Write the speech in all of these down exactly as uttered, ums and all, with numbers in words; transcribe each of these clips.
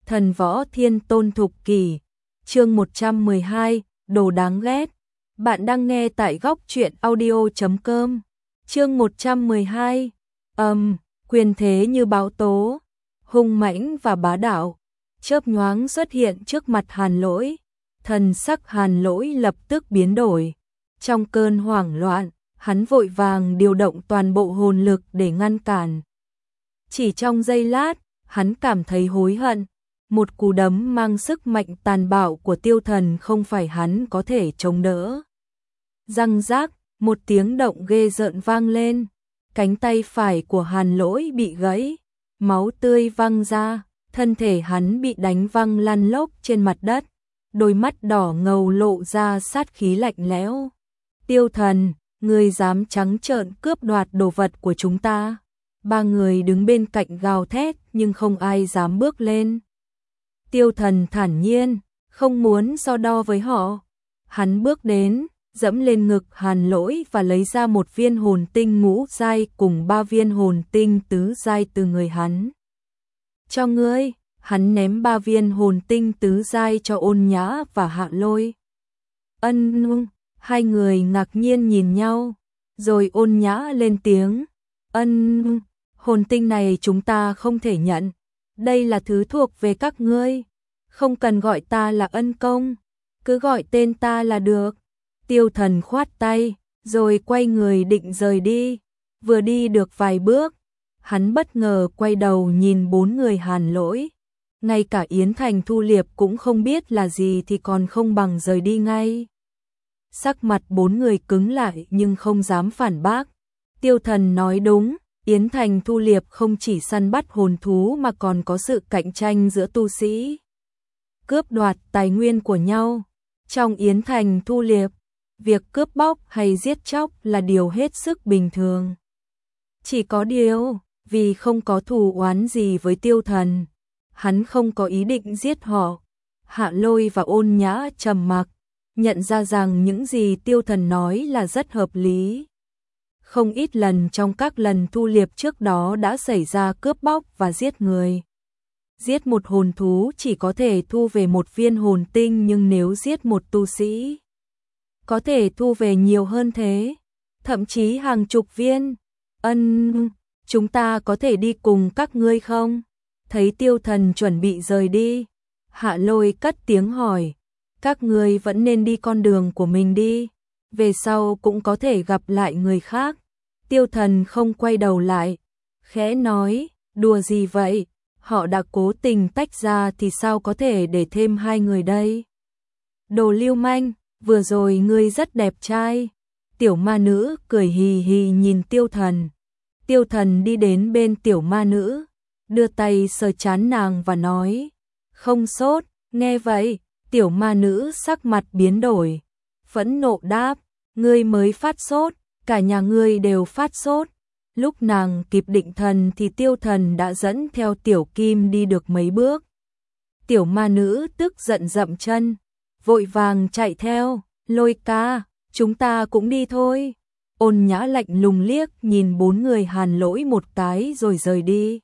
Thần võ thiên tôn thục kỷ, chương một trăm mười hai, đồ đáng ghét. Bạn đang nghe tại góc truyện audio chấm com. Chương một trăm mười hai. Ầm, um, quyền thế như báo tố, hung mãnh và bá đạo, chớp nhoáng xuất hiện trước mặt Hàn Lỗi. Thần sắc Hàn Lỗi lập tức biến đổi. Trong cơn hoảng loạn, hắn vội vàng điều động toàn bộ hồn lực để ngăn cản. Chỉ trong giây lát, hắn cảm thấy hối hận. Một cú đấm mang sức mạnh tàn bạo của Tiêu Thần không phải hắn có thể chống đỡ. Răng rác, một tiếng động ghê rợn vang lên. Cánh tay phải của Hàn Lỗi bị gãy, máu tươi văng ra, thân thể hắn bị đánh văng lăn lóc trên mặt đất. Đôi mắt đỏ ngầu lộ ra sát khí lạnh lẽo. Tiêu Thần, ngươi dám trắng trợn cướp đoạt đồ vật của chúng ta. Ba người đứng bên cạnh gào thét nhưng không ai dám bước lên. Tiêu Thần thản nhiên, không muốn so đo với họ. Hắn bước đến, dẫm lên ngực Hàn Lỗi và lấy ra một viên hồn tinh ngũ giai cùng ba viên hồn tinh tứ giai từ người hắn. Cho ngươi, hắn ném ba viên hồn tinh tứ giai cho Ôn Nhã và Hạ Lôi. Ân, hai người ngạc nhiên nhìn nhau, rồi Ôn Nhã lên tiếng. Ân, hồn tinh này chúng ta không thể nhận. Đây là thứ thuộc về các ngươi, không cần gọi ta là Ân Công, cứ gọi tên ta là được. Tiêu Thần khoát tay, rồi quay người định rời đi. Vừa đi được vài bước, hắn bất ngờ quay đầu nhìn bốn người Hàn Lỗi. Ngay cả Yến Thành Thu Liệp cũng không biết là gì thì còn không bằng rời đi ngay. Sắc mặt bốn người cứng lại nhưng không dám phản bác. Tiêu Thần nói đúng. Yến Thành Thu Liệp không chỉ săn bắt hồn thú mà còn có sự cạnh tranh giữa tu sĩ, cướp đoạt tài nguyên của nhau. Trong Yến Thành Thu Liệp, việc cướp bóc hay giết chóc là điều hết sức bình thường. Chỉ có điều, vì không có thù oán gì với Tiêu Thần, hắn không có ý định giết họ. Hạ Lôi và Ôn Nhã trầm mặc, nhận ra rằng những gì Tiêu Thần nói là rất hợp lý. Không ít lần trong các lần thu liệp trước đó đã xảy ra cướp bóc và giết người. Giết một hồn thú chỉ có thể thu về một viên hồn tinh, nhưng nếu giết một tu sĩ, có thể thu về nhiều hơn thế, thậm chí hàng chục viên. Ân, chúng ta có thể đi cùng các ngươi không? Thấy Tiêu Thần chuẩn bị rời đi, Hạ Lôi cất tiếng hỏi. Các ngươi vẫn nên đi con đường của mình đi, về sau cũng có thể gặp lại người khác. Tiêu Thần không quay đầu lại, khẽ nói, đùa gì vậy, họ đã cố tình tách ra thì sao có thể để thêm hai người đây. Đồ lưu manh, vừa rồi ngươi rất đẹp trai. Tiểu ma nữ cười hì hì nhìn Tiêu Thần. Tiêu Thần đi đến bên tiểu ma nữ, đưa tay sờ trán nàng và nói, không sốt. Nghe vậy, tiểu ma nữ sắc mặt biến đổi, phẫn nộ đáp, ngươi mới phát sốt. Cả nhà ngươi đều phát sốt. Lúc nàng kịp định thần thì Tiêu Thần đã dẫn theo Tiểu Kim đi được mấy bước. Tiểu ma nữ tức giận dậm chân, vội vàng chạy theo. Lôi ca, chúng ta cũng đi thôi. Ôn Nhã lạnh lùng liếc nhìn bốn người Hàn Lỗi một cái rồi rời đi.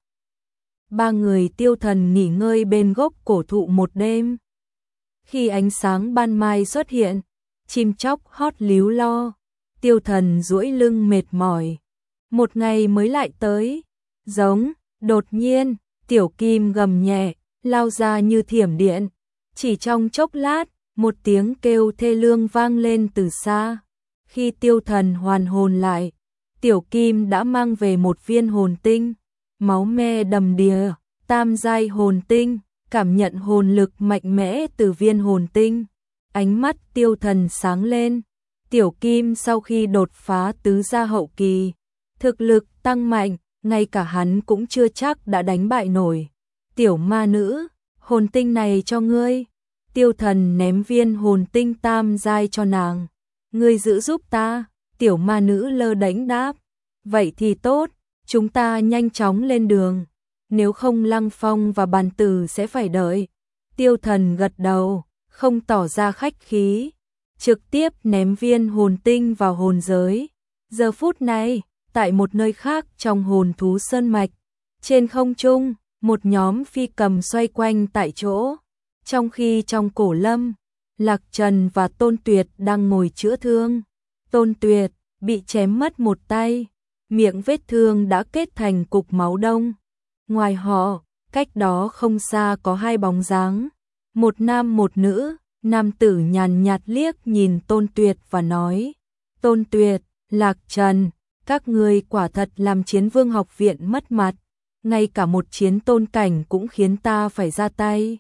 Ba người Tiêu Thần nghỉ ngơi bên gốc cổ thụ một đêm. Khi ánh sáng ban mai xuất hiện, chim chóc hót líu lo. Tiêu Thần duỗi lưng mệt mỏi. Một ngày mới lại tới. Giống, đột nhiên, Tiểu Kim gầm nhẹ, lao ra như thiểm điện. Chỉ trong chốc lát, một tiếng kêu thê lương vang lên từ xa. Khi Tiêu Thần hoàn hồn lại, Tiểu Kim đã mang về một viên hồn tinh. Máu me đầm đìa, tam giai hồn tinh, cảm nhận hồn lực mạnh mẽ từ viên hồn tinh. Ánh mắt Tiêu Thần sáng lên. Tiểu Kim sau khi đột phá tứ gia hậu kỳ, thực lực tăng mạnh, ngay cả hắn cũng chưa chắc đã đánh bại nổi. Tiểu ma nữ, hồn tinh này cho ngươi. Tiêu Thần ném viên hồn tinh tam giai cho nàng. Ngươi giữ giúp ta. Tiểu ma nữ lơ đễnh đáp. Vậy thì tốt, chúng ta nhanh chóng lên đường. Nếu không Lăng Phong và Bàn Tử sẽ phải đợi. Tiêu Thần gật đầu, không tỏ ra khách khí, trực tiếp ném viên hồn tinh vào hồn giới. Giờ phút này, tại một nơi khác trong hồn thú sơn mạch, trên không trung, một nhóm phi cầm xoay quanh tại chỗ, trong khi trong cổ lâm, Lạc Trần và Tôn Tuyệt đang ngồi chữa thương. Tôn Tuyệt bị chém mất một tay, miệng vết thương đã kết thành cục máu đông. Ngoài họ, cách đó không xa có hai bóng dáng, một nam một nữ. Nam tử nhàn nhạt liếc nhìn Tôn Tuyệt và nói: Tôn Tuyệt, Lạc Trần, các ngươi quả thật làm Chiến Vương học viện mất mặt, ngay cả một chiến tôn cảnh cũng khiến ta phải ra tay.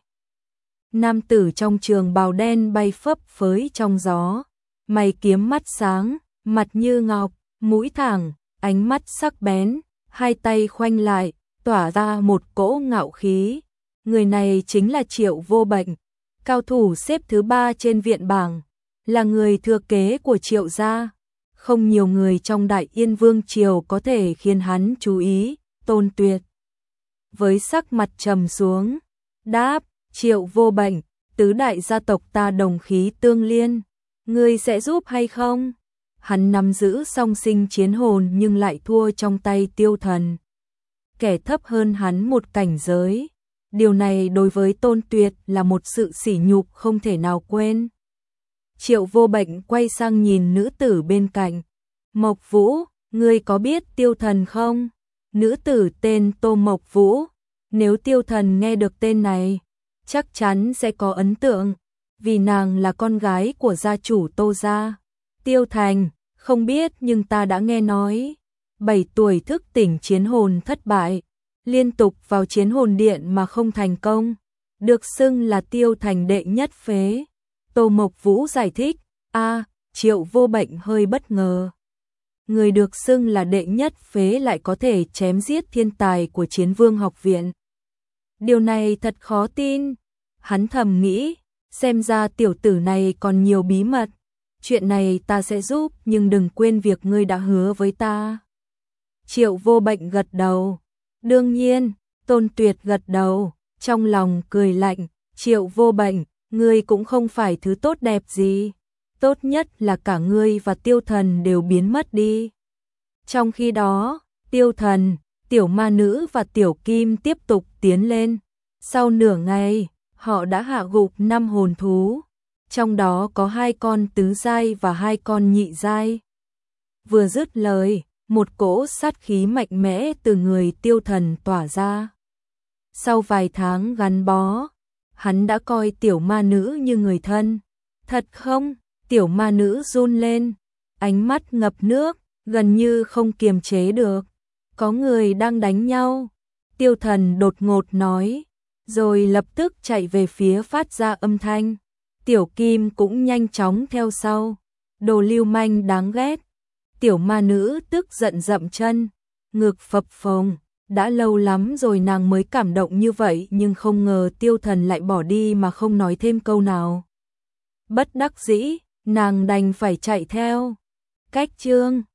Nam tử trong trường bào đen bay phấp phới trong gió, mày kiếm mắt sáng, mặt như ngọc, mũi thẳng, ánh mắt sắc bén, hai tay khoanh lại, tỏa ra một cỗ ngạo khí. Người này chính là Triệu Vô Bệnh, cao thủ xếp thứ ba trên viện bảng, là người thừa kế của Triệu gia. Không nhiều người trong Đại Yên Vương triều có thể khiến hắn chú ý. Tôn Tuyệt với sắc mặt trầm xuống, đáp: Triệu Vô Bệnh, tứ đại gia tộc ta đồng khí tương liên, ngươi sẽ giúp hay không? Hắn nắm giữ song sinh chiến hồn nhưng lại thua trong tay Tiêu Thần, kẻ thấp hơn hắn một cảnh giới. Điều này đối với Tôn Tuyệt là một sự sỉ nhục không thể nào quên. Triệu Vô Bệnh quay sang nhìn nữ tử bên cạnh. Mộc Vũ, ngươi có biết Tiêu Thần không? Nữ tử tên Tô Mộc Vũ. Nếu Tiêu Thần nghe được tên này, chắc chắn sẽ có ấn tượng, vì nàng là con gái của gia chủ Tô gia. Tiêu Thành, không biết nhưng ta đã nghe nói. Bảy tuổi thức tỉnh chiến hồn thất bại, liên tục vào chiến hồn điện mà không thành công, được xưng là Tiêu Thành đệ nhất phế. Tô Mộc Vũ giải thích. A, Triệu Vô Bệnh hơi bất ngờ. Người được xưng là đệ nhất phế lại có thể chém giết thiên tài của Chiến Vương học viện. Điều này thật khó tin. Hắn thầm nghĩ, xem ra tiểu tử này còn nhiều bí mật. Chuyện này ta sẽ giúp, nhưng đừng quên việc ngươi đã hứa với ta. Triệu Vô Bệnh gật đầu. Đương nhiên. Tôn Tuyệt gật đầu, trong lòng cười lạnh. Triệu Vô Bệnh, ngươi cũng không phải thứ tốt đẹp gì. Tốt nhất là cả ngươi và Tiêu Thần đều biến mất đi. Trong khi đó, Tiêu Thần, Tiểu Ma Nữ và Tiểu Kim tiếp tục tiến lên. Sau nửa ngày, họ đã hạ gục năm hồn thú, trong đó có hai con tứ giai và hai con nhị giai. Vừa dứt lời, một cỗ sát khí mạnh mẽ từ người Tiêu Thần tỏa ra. Sau vài tháng gắn bó, hắn đã coi Tiểu Ma Nữ như người thân. Thật không? Tiểu Ma Nữ run lên, ánh mắt ngập nước, gần như không kiềm chế được. Có người đang đánh nhau. Tiêu Thần đột ngột nói, rồi lập tức chạy về phía phát ra âm thanh. Tiểu Kim cũng nhanh chóng theo sau. Đồ lưu manh đáng ghét. Tiểu Ma Nữ tức giận dậm chân, ngực phập phồng. Đã lâu lắm rồi nàng mới cảm động như vậy, nhưng không ngờ Tiêu Thần lại bỏ đi mà không nói thêm câu nào. Bất đắc dĩ, nàng đành phải chạy theo. Cách chương